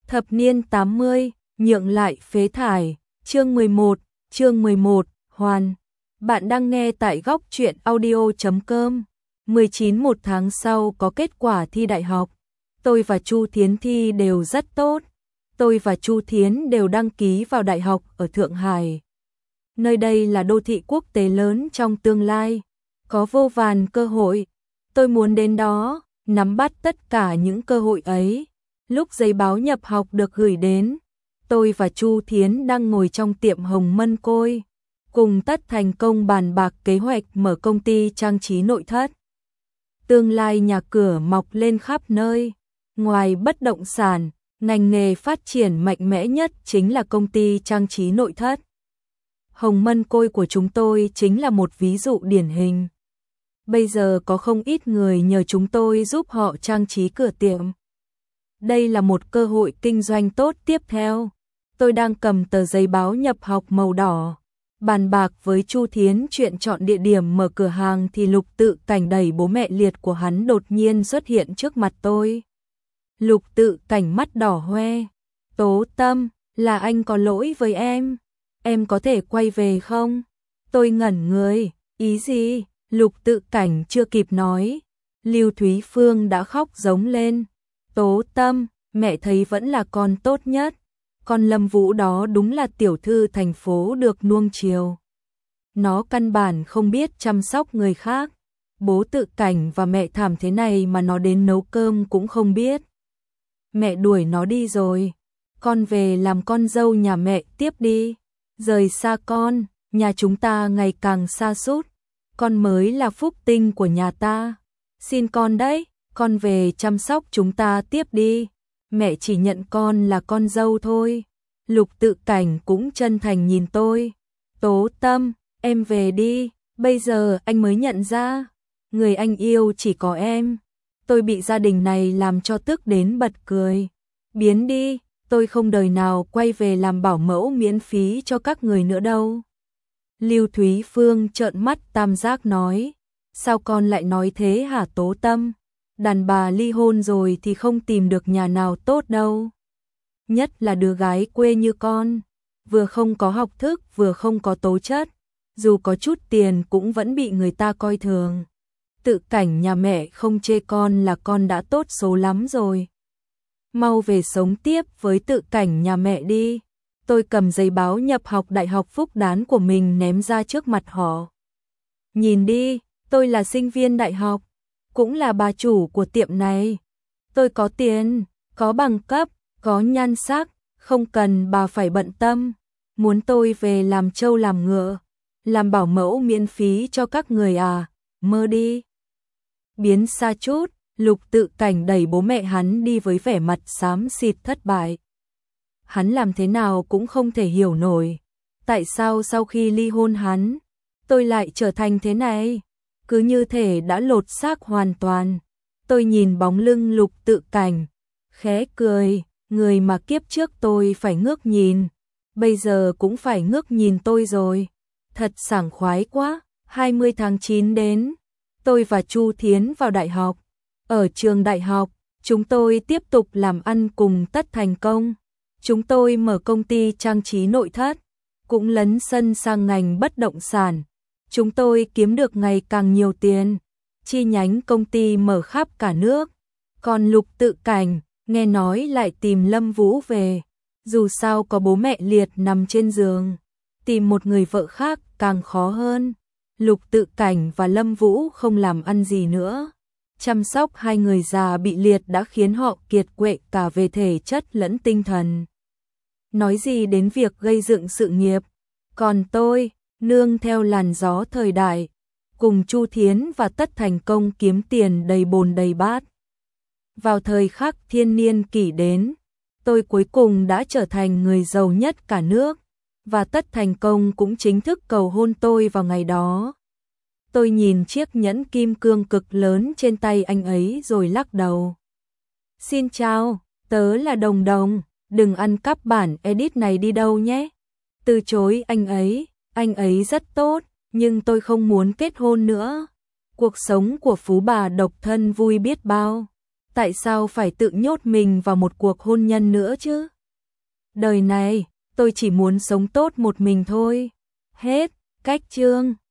Thập niên 80, nhượng lại phế thải, chương 11, hoàn. Bạn đang nghe tại góc truyện audio.com. 1 tháng sau có kết quả thi đại học. Tôi và Chu Thiến thi đều rất tốt. Tôi và Chu Thiến đều đăng ký vào đại học ở Thượng Hải. Nơi đây là đô thị quốc tế lớn trong tương lai, có vô vàn cơ hội. Tôi muốn đến đó, nắm bắt tất cả những cơ hội ấy. Lúc giấy báo nhập học được gửi đến, tôi và Chu Thiến đang ngồi trong tiệm Hồng Mân Côi, cùng Tất Thành Công bàn bạc kế hoạch mở công ty trang trí nội thất. Tương lai nhà cửa mọc lên khắp nơi, ngoài bất động sản, ngành nghề phát triển mạnh mẽ nhất chính là công ty trang trí nội thất. Hồng Mân Côi của chúng tôi chính là một ví dụ điển hình. Bây giờ có không ít người nhờ chúng tôi giúp họ trang trí cửa tiệm. Đây là một cơ hội kinh doanh tốt tiếp theo. Tôi đang cầm tờ giấy báo nhập học màu đỏ, bàn bạc với Chu Thiến chuyện chọn địa điểm mở cửa hàng thì Lục Tự Cảnh đẩy bố mẹ liệt của hắn đột nhiên xuất hiện trước mặt tôi. Lục Tự Cảnh mắt đỏ hoe. Tố Tâm, là anh có lỗi với em có thể quay về không? Tôi ngẩn người, ý gì? Lục Tự Cảnh chưa kịp nói, Lưu Thúy Phương đã khóc giống lên. Tố Tâm, mẹ thấy vẫn là con tốt nhất. Con Lâm Vũ đó đúng là tiểu thư thành phố được nuông chiều. Nó căn bản không biết chăm sóc người khác. Bố Tự Cảnh và mẹ thảm thế này mà nó đến nấu cơm cũng không biết. Mẹ đuổi nó đi rồi. Con về làm con dâu nhà mẹ tiếp đi. Rời xa con, nhà chúng ta ngày càng sa sút. Con mới là phúc tinh của nhà ta. Xin con đấy, con về chăm sóc chúng ta tiếp đi. Mẹ chỉ nhận con là con dâu thôi. Lục Tự Cảnh cũng chân thành nhìn tôi. Tố Tâm, em về đi, bây giờ anh mới nhận ra, người anh yêu chỉ có em. Tôi bị gia đình này làm cho tức đến bật cười. Biến đi, tôi không đời nào quay về làm bảo mẫu miễn phí cho các người nữa đâu. Lưu Thúy Phương trợn mắt tam giác nói. Sao con lại nói thế hả Tố Tâm? Đàn bà ly hôn rồi thì không tìm được nhà nào tốt đâu. Nhất là đứa gái quê như con, vừa không có học thức vừa không có tố chất, dù có chút tiền cũng vẫn bị người ta coi thường. Tự Cảnh nhà mẹ không chê con là con đã tốt số lắm rồi. Mau về sống tiếp với Tự Cảnh nhà mẹ đi. Tôi cầm giấy báo nhập học Đại học Phúc Đán của mình ném ra trước mặt họ. Nhìn đi, tôi là sinh viên đại học, cũng là bà chủ của tiệm này. Tôi có tiền, có bằng cấp, có nhan sắc, không cần bà phải bận tâm. Muốn tôi về làm trâu làm ngựa, làm bảo mẫu miễn phí cho các người à, mơ đi. Biến xa chút, Lục Tự Cảnh đẩy bố mẹ hắn đi với vẻ mặt xám xịt thất bại. Hắn làm thế nào cũng không thể hiểu nổi. Tại sao sau khi ly hôn tôi lại trở thành thế này? Cứ như thể đã lột xác hoàn toàn. Tôi nhìn bóng lưng Lục Tự Cảnh, khẽ cười, người mà kiếp trước tôi phải ngước nhìn, bây giờ cũng phải ngước nhìn tôi rồi. Thật sảng khoái quá. 20 tháng 9 đến, tôi và Chu Thiến vào đại học. Ở trường đại học, chúng tôi tiếp tục làm ăn cùng Tất Thành Công. Chúng tôi mở công ty trang trí nội thất, cũng lấn sân sang ngành bất động sản. Chúng tôi kiếm được ngày càng nhiều tiền, chi nhánh công ty mở khắp cả nước. Còn Lục Tự Cảnh, nghe nói lại tìm Lâm Vũ về. Dù sao có bố mẹ liệt nằm trên giường, tìm một người vợ khác càng khó hơn. Lục Tự Cảnh và Lâm Vũ không làm ăn gì nữa. Chăm sóc hai người già bị liệt đã khiến họ kiệt quệ cả về thể chất lẫn tinh thần. Nói gì đến việc gây dựng sự nghiệp. Còn tôi, nương theo làn gió thời đại, cùng Chu Thiến và Tất Thành Công kiếm tiền đầy bồn đầy bát. Vào thời khắc thiên niên kỷ đến, tôi cuối cùng đã trở thành người giàu nhất cả nước, và Tất Thành Công cũng chính thức cầu hôn tôi vào ngày đó. Tôi nhìn chiếc nhẫn kim cương cực lớn trên tay anh ấy rồi lắc đầu. Xin chào, tớ là Đồng Đồng, đừng ăn cắp bản edit này đi đâu nhé. Từ chối anh ấy rất tốt, nhưng tôi không muốn kết hôn nữa. Cuộc sống của phú bà độc thân vui biết bao. tại sao phải tự nhốt mình vào một cuộc hôn nhân nữa chứ? Đời này, tôi chỉ muốn sống tốt một mình thôi. Hết, cách chương.